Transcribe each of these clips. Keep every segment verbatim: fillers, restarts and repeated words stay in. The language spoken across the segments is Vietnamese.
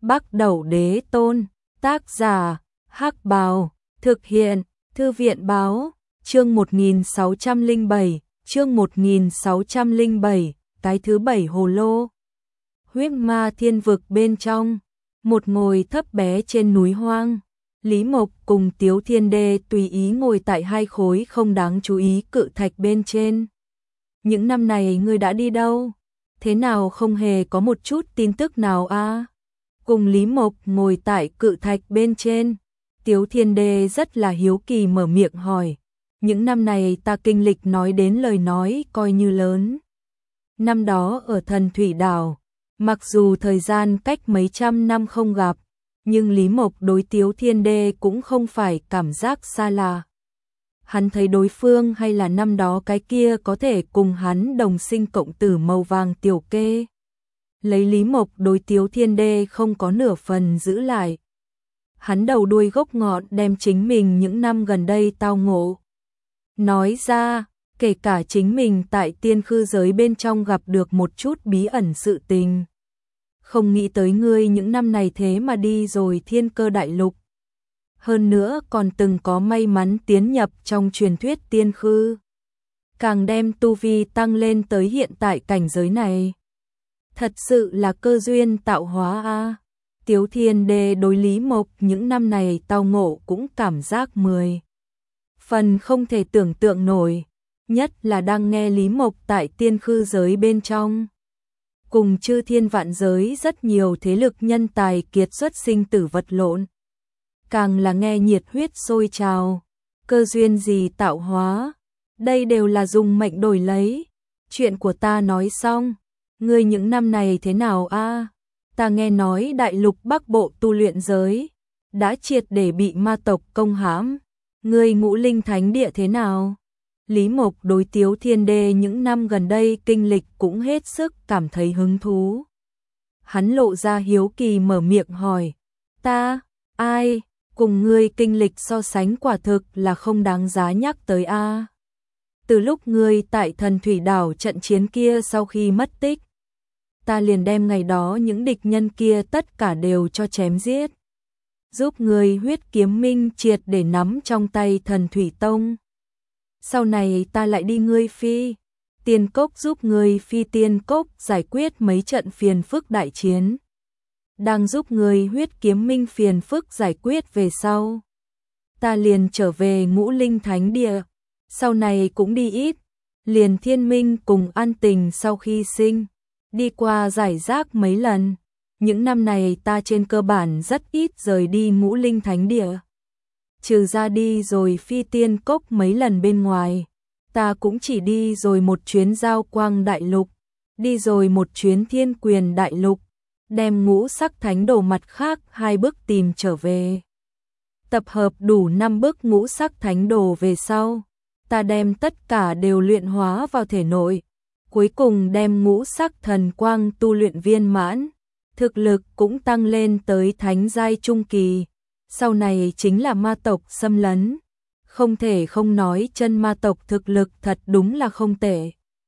Bắc Đẩu Đế Tôn, tác giả, Hắc Bào, thực hiện, Thư viện Báo, chương một nghìn sáu trăm lẻ bảy, chương một nghìn sáu trăm lẻ bảy, cái thứ bảy hồ lô. Huyết ma thiên vực bên trong, một ngồi thấp bé trên núi hoang, Lý Mộc cùng Tiếu Thiên Đê tùy ý ngồi tại hai khối không đáng chú ý cự thạch bên trên. Những năm này ngươi đã đi đâu? Thế nào không hề có một chút tin tức nào a? À? Cùng Lý Mộc ngồi tại cự thạch bên trên, Tiếu Thiên Đê rất là hiếu kỳ mở miệng hỏi. Những năm này ta kinh lịch nói đến lời nói coi như lớn. Năm đó ở Thần Thủy Đảo, mặc dù thời gian cách mấy trăm năm không gặp, nhưng Lý Mộc đối Tiếu Thiên Đê cũng không phải cảm giác xa lạ. Hắn thấy đối phương hay là năm đó cái kia có thể cùng hắn đồng sinh cộng tử màu vàng tiểu kê. Lấy Lý Mộc đối Tiếu Thiên Đê không có nửa phần giữ lại. Hắn đầu đuôi gốc ngọn đem chính mình những năm gần đây tao ngộ nói ra, kể cả chính mình tại tiên khư giới bên trong gặp được một chút bí ẩn sự tình. Không nghĩ tới ngươi những năm này thế mà đi rồi Thiên Cơ Đại Lục. Hơn nữa còn từng có may mắn tiến nhập trong truyền thuyết tiên khư. Càng đem tu vi tăng lên tới hiện tại cảnh giới này. Thật sự là cơ duyên tạo hóa a. À. Tiếu Thiên Đê đối Lý Mộc những năm này tao ngộ cũng cảm giác mười phần không thể tưởng tượng nổi, nhất là đang nghe Lý Mộc tại tiên khư giới bên trong. Cùng chư thiên vạn giới rất nhiều thế lực nhân tài kiệt xuất sinh tử vật lộn. Càng là nghe nhiệt huyết sôi trào, cơ duyên gì tạo hóa, đây đều là dùng mệnh đổi lấy. Chuyện của ta nói xong, ngươi những năm này thế nào a? À? Ta nghe nói đại lục Bắc Bộ tu luyện giới đã triệt để bị ma tộc công hãm, ngươi Ngũ Linh Thánh Địa thế nào? Lý Mộc đối Tiếu Thiên Đê những năm gần đây kinh lịch cũng hết sức cảm thấy hứng thú. Hắn lộ ra hiếu kỳ mở miệng hỏi, ta, ai, cùng ngươi kinh lịch so sánh quả thực là không đáng giá nhắc tới a. À. Từ lúc ngươi tại Thần Thủy Đảo trận chiến kia sau khi mất tích, ta liền đem ngày đó những địch nhân kia tất cả đều cho chém giết. Giúp ngươi huyết kiếm minh triệt để nắm trong tay Thần Thủy Tông. Sau này ta lại đi ngươi phi tiên cốc giúp ngươi phi tiên cốc giải quyết mấy trận phiền phức đại chiến. Đang giúp ngươi huyết kiếm minh phiền phức giải quyết về sau. Ta liền trở về Ngũ Linh Thánh Địa. Sau này cũng đi ít. Liền Thiên Minh cùng An Tình sau khi sinh. Đi qua giải rác mấy lần. Những năm này ta trên cơ bản rất ít rời đi Ngũ Linh Thánh Địa. Trừ ra đi rồi phi tiên cốc mấy lần bên ngoài, ta cũng chỉ đi rồi một chuyến Giao Quang Đại Lục, đi rồi một chuyến Thiên Quyền Đại Lục, đem ngũ sắc thánh đồ mặt khác hai bước tìm trở về. Tập hợp đủ năm bước ngũ sắc thánh đồ về sau, ta đem tất cả đều luyện hóa vào thể nội, cuối cùng đem ngũ sắc thần quang tu luyện viên mãn, thực lực cũng tăng lên tới thánh giai trung kỳ. Sau này chính là ma tộc xâm lấn. Không thể không nói chân ma tộc thực lực thật đúng là không tệ.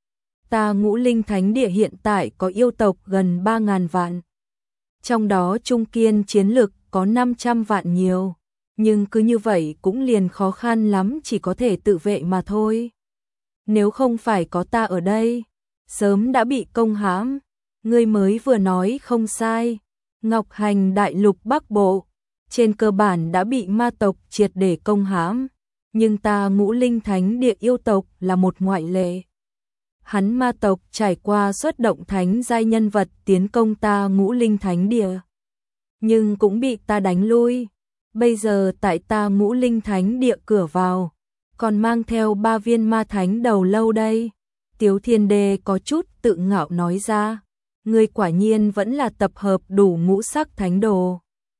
Ta Ngũ Linh Thánh Địa hiện tại có yêu tộc gần ba ngàn vạn. Trong đó trung kiên chiến lực có năm trăm vạn nhiều. Nhưng cứ như vậy cũng liền khó khăn lắm, chỉ có thể tự vệ mà thôi. Nếu không phải có ta ở đây, sớm đã bị công hãm. Ngươi mới vừa nói không sai. Ngọc Hành Đại Lục Bắc Bộ trên cơ bản đã bị ma tộc triệt để công hãm, nhưng ta Ngũ Linh Thánh Địa yêu tộc là một ngoại lệ. Hắn ma tộc trải qua xuất động thánh giai nhân vật tiến công ta Ngũ Linh Thánh Địa, nhưng cũng bị ta đánh lui. Bây giờ tại ta Ngũ Linh Thánh Địa cửa vào, còn mang theo ba viên ma thánh đầu lâu đây. Tiếu Thiên Đê có chút tự ngạo nói ra, ngươi quả nhiên vẫn là tập hợp đủ ngũ sắc thánh đồ.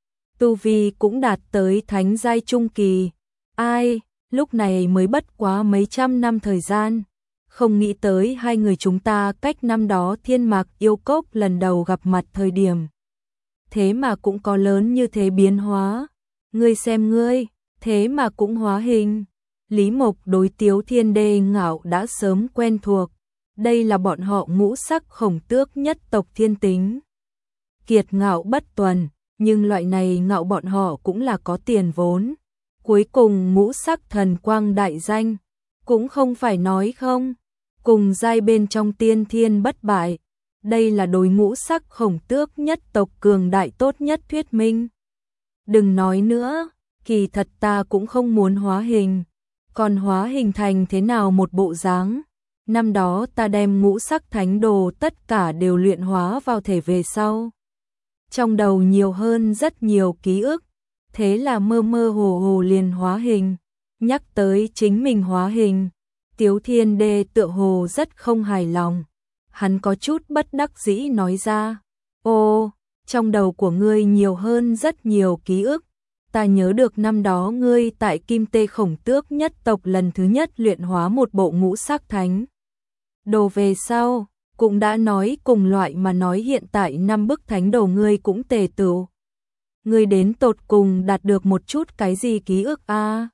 Tu vi cũng đạt tới thánh giai trung kỳ. Ai, lúc này mới bất quá mấy trăm năm thời gian. Không nghĩ tới hai người chúng ta cách năm đó Thiên Mạc Yêu Cốc lần đầu gặp mặt thời điểm. Thế mà cũng có lớn như thế biến hóa. Ngươi xem ngươi, thế mà cũng hóa hình. Lý Mộc đối Tiếu Thiên Đê ngạo đã sớm quen thuộc. Đây là bọn họ ngũ sắc khổng tước nhất tộc thiên tính. Kiệt ngạo bất tuần. nhưng loại này ngạo bọn họ cũng là có tiền vốn. Cuối cùng ngũ sắc thần quang đại danh, cũng không phải nói không, cùng giai bên trong tiên thiên bất bại. Đây là đối ngũ sắc khổng tước nhất tộc cường đại tốt nhất thuyết minh. Đừng nói nữa, kỳ thật ta cũng không muốn hóa hình, còn hóa hình thành thế nào một bộ dáng. Năm đó ta đem ngũ sắc thánh đồ tất cả đều luyện hóa vào thể về sau. Trong đầu nhiều hơn rất nhiều ký ức, thế là mơ mơ hồ hồ liền hóa hình. Nhắc tới chính mình hóa hình, Tiếu Thiên Đê tựa hồ rất không hài lòng. Hắn có chút bất đắc dĩ nói ra, ô, trong đầu của ngươi nhiều hơn rất nhiều ký ức. Ta nhớ được năm đó ngươi tại Kim Tê Khổng Tước nhất tộc lần thứ nhất luyện hóa một bộ ngũ sắc thánh đồ về sau, cũng đã nói cùng loại mà nói hiện tại năm bức thánh đồ ngươi cũng tề tựu. Ngươi đến tột cùng đạt được một chút cái gì ký ức a? À?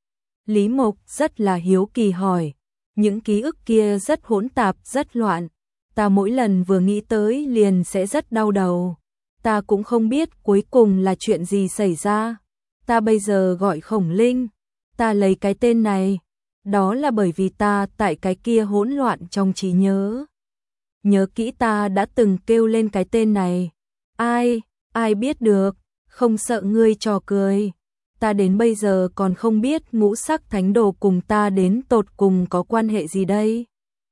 Lý Mộc rất là hiếu kỳ hỏi, những ký ức kia rất hỗn tạp, rất loạn. Ta mỗi lần vừa nghĩ tới liền sẽ rất đau đầu. Ta cũng không biết cuối cùng là chuyện gì xảy ra. Ta bây giờ gọi Khổng Linh, ta lấy cái tên này, đó là bởi vì ta tại cái kia hỗn loạn trong trí nhớ. Nhớ kỹ ta đã từng kêu lên cái tên này. Ai, ai biết được, không sợ ngươi trò cười. Ta đến bây giờ còn không biết ngũ sắc thánh đồ cùng ta đến tột cùng có quan hệ gì đây.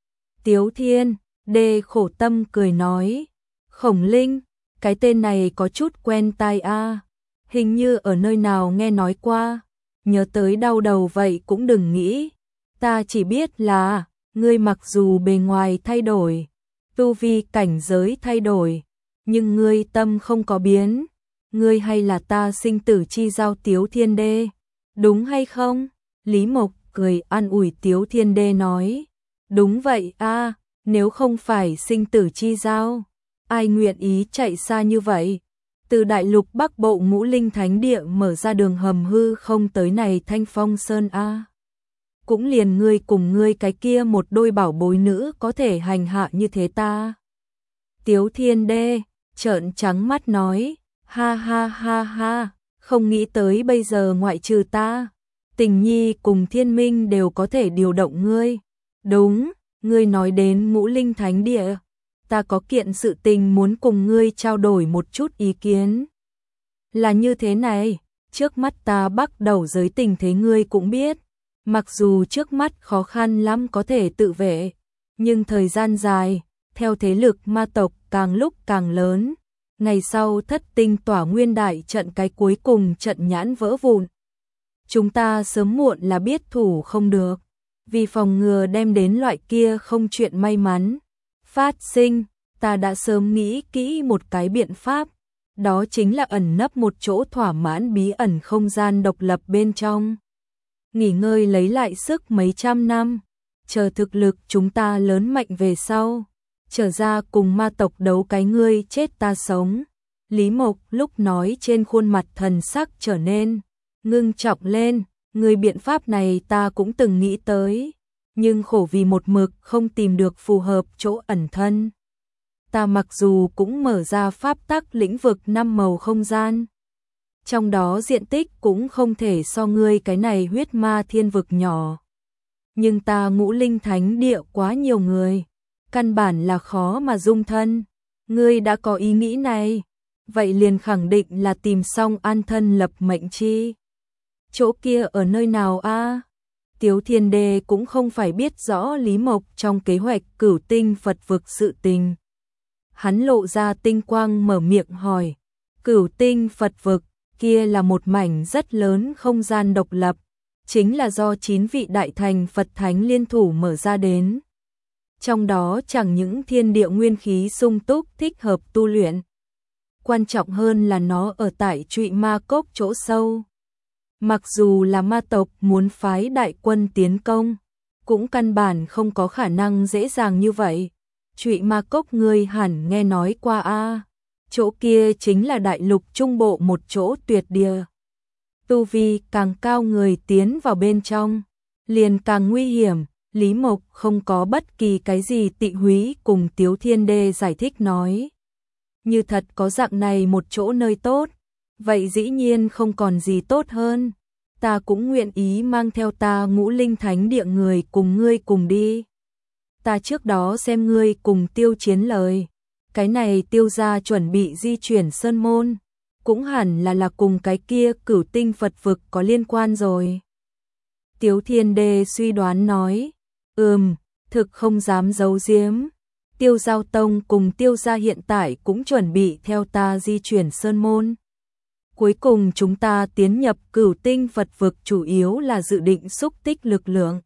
Tiếu Thiên Đê khổ tâm cười nói, Khổng Linh, cái tên này có chút quen tai a, hình như ở nơi nào nghe nói qua. Nhớ tới đau đầu vậy cũng đừng nghĩ. Ta chỉ biết là, ngươi mặc dù bề ngoài thay đổi, tu vi cảnh giới thay đổi, nhưng ngươi tâm không có biến. Ngươi hay là ta sinh tử chi giao Tiếu Thiên Đê, đúng hay không? Lý Mộc cười an ủi Tiếu Thiên Đê nói, đúng vậy a, nếu không phải sinh tử chi giao, ai nguyện ý chạy xa như vậy? Từ đại lục Bắc Bộ Ngũ Linh Thánh Địa mở ra đường hầm hư không tới này Thanh Phong Sơn a. Cũng liền ngươi cùng ngươi cái kia một đôi bảo bối nữ có thể hành hạ như thế ta. Tiếu Thiên Đê trợn trắng mắt nói, ha ha ha ha, không nghĩ tới bây giờ ngoại trừ ta, Tình Nhi cùng Thiên Minh đều có thể điều động ngươi. Đúng, ngươi nói đến Ngũ Linh Thánh Địa, ta có kiện sự tình muốn cùng ngươi trao đổi một chút ý kiến. Là như thế này, trước mắt ta bắt đầu giới tình thế ngươi cũng biết, mặc dù trước mắt khó khăn lắm có thể tự vệ, nhưng thời gian dài, theo thế lực ma tộc càng lúc càng lớn, ngày sau thất tinh tỏa nguyên đại trận cái cuối cùng trận nhãn vỡ vụn. Chúng ta sớm muộn là biết thủ không được, vì phòng ngừa đem đến loại kia không chuyện may mắn phát sinh, ta đã sớm nghĩ kỹ một cái biện pháp, đó chính là ẩn nấp một chỗ thỏa mãn bí ẩn không gian độc lập bên trong. Nghỉ ngơi lấy lại sức mấy trăm năm, chờ thực lực chúng ta lớn mạnh về sau, trở ra cùng ma tộc đấu cái ngươi chết ta sống. Lý Mộc lúc nói trên khuôn mặt thần sắc trở nên ngưng trọng lên, người biện pháp này ta cũng từng nghĩ tới, nhưng khổ vì một mực không tìm được phù hợp chỗ ẩn thân. Ta mặc dù cũng mở ra pháp tắc lĩnh vực năm màu không gian, trong đó diện tích cũng không thể so ngươi cái này huyết ma thiên vực nhỏ. Nhưng ta Ngũ Linh Thánh Địa quá nhiều người, căn bản là khó mà dung thân. Ngươi đã có ý nghĩ này, vậy liền khẳng định là tìm xong an thân lập mệnh chi. Chỗ kia ở nơi nào a? À? Tiếu Thiên Đê cũng không phải biết rõ Lý Mộc trong kế hoạch cửu tinh Phật vực sự tình. Hắn lộ ra tinh quang mở miệng hỏi, cửu tinh Phật vực kia là một mảnh rất lớn không gian độc lập, chính là do chín vị đại thành Phật Thánh liên thủ mở ra đến. Trong đó chẳng những thiên địa nguyên khí sung túc thích hợp tu luyện, quan trọng hơn là nó ở tại Trụy Ma Cốc chỗ sâu. Mặc dù là ma tộc muốn phái đại quân tiến công, cũng căn bản không có khả năng dễ dàng như vậy. Trụy Ma Cốc ngươi hẳn nghe nói qua a, chỗ kia chính là đại lục trung bộ một chỗ tuyệt địa. Tu vi càng cao người tiến vào bên trong, liền càng nguy hiểm. Lý Mộc không có bất kỳ cái gì tị húy cùng Tiếu Thiên Đê giải thích nói. Như thật có dạng này một chỗ nơi tốt, Vậy dĩ nhiên không còn gì tốt hơn. Ta cũng nguyện ý mang theo ta Ngũ Linh Thánh Địa người cùng ngươi cùng đi. Ta trước đó xem ngươi cùng Tiêu Chiến lời. Cái này Tiêu gia chuẩn bị di chuyển Sơn Môn. Cũng hẳn là là cùng cái kia Cửu Tinh Phật vực có liên quan rồi. Tiếu Thiên Đê suy đoán nói. Ừm, thực không dám giấu giếm. Tiêu Giao Tông cùng Tiêu gia hiện tại cũng chuẩn bị theo ta di chuyển Sơn Môn. Cuối cùng chúng ta tiến nhập Cửu Tinh Phật vực chủ yếu là dự định xúc tích lực lượng.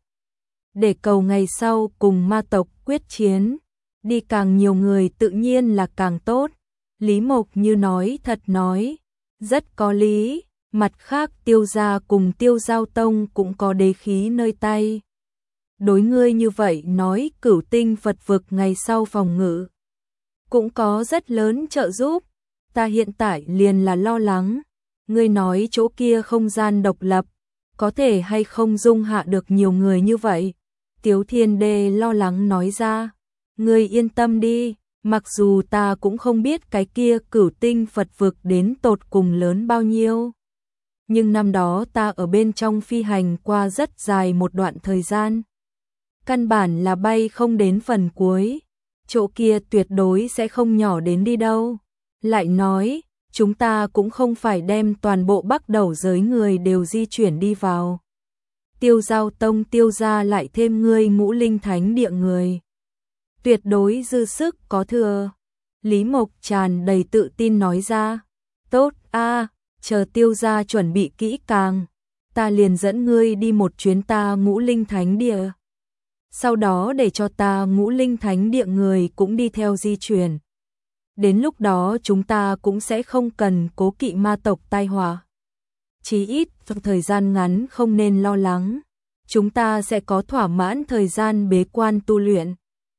Để cầu ngày sau cùng ma tộc quyết chiến. Đi càng nhiều người tự nhiên là càng tốt. Lý Mộc Như nói thật nói. Rất có lý. Mặt khác Tiêu gia cùng Tiêu Giao Tông cũng có đế khí nơi tay. Đối ngươi như vậy nói Cửu Tinh Phật vực ngày sau phòng ngự cũng có rất lớn trợ giúp. Ta hiện tại liền là lo lắng. Ngươi nói chỗ kia không gian độc lập, có thể hay không dung hạ được nhiều người như vậy? Tiếu Thiên Đê lo lắng nói ra. Ngươi yên tâm đi, mặc dù ta cũng không biết cái kia Cửu Tinh Phật vực đến tột cùng lớn bao nhiêu. Nhưng năm đó ta ở bên trong phi hành qua rất dài một đoạn thời gian. Căn bản là bay không đến phần cuối. Chỗ kia tuyệt đối sẽ không nhỏ đến đi đâu. Lại nói, chúng ta cũng không phải đem toàn bộ Bắc Đầu giới người đều di chuyển đi vào. Tiêu Giao Tông Tiêu gia lại thêm ngươi Ngũ Linh Thánh Địa người. Tuyệt đối dư sức có thừa. Lý Mộc tràn đầy tự tin nói ra. Tốt a, chờ Tiêu gia chuẩn bị kỹ càng. Ta liền dẫn ngươi đi một chuyến ta Ngũ Linh Thánh Địa. Sau đó để cho ta Ngũ Linh Thánh Địa người cũng đi theo di chuyển. Đến lúc đó chúng ta cũng sẽ không cần cố kỵ ma tộc tai họa. Chí ít trong thời gian ngắn không nên lo lắng. Chúng ta sẽ có thỏa mãn thời gian bế quan tu luyện.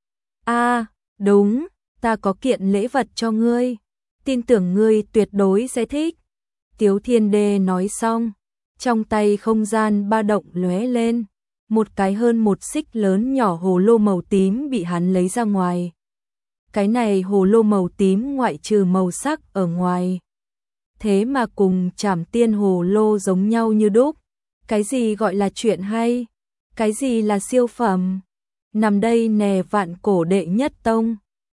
A, à, đúng, ta có kiện lễ vật cho ngươi. Tin tưởng ngươi tuyệt đối sẽ thích. Tiếu Thiên Đê nói xong, trong tay không gian ba động lóe lên. Một cái hơn một xích lớn nhỏ hồ lô màu tím bị hắn lấy ra ngoài. Cái này hồ lô màu tím ngoại trừ màu sắc ở ngoài. Thế mà cùng Trảm Tiên hồ lô giống nhau như đúc. Cái gì gọi là chuyện hay? Cái gì là siêu phẩm? Nằm đây nè Vạn Cổ đệ nhất tông.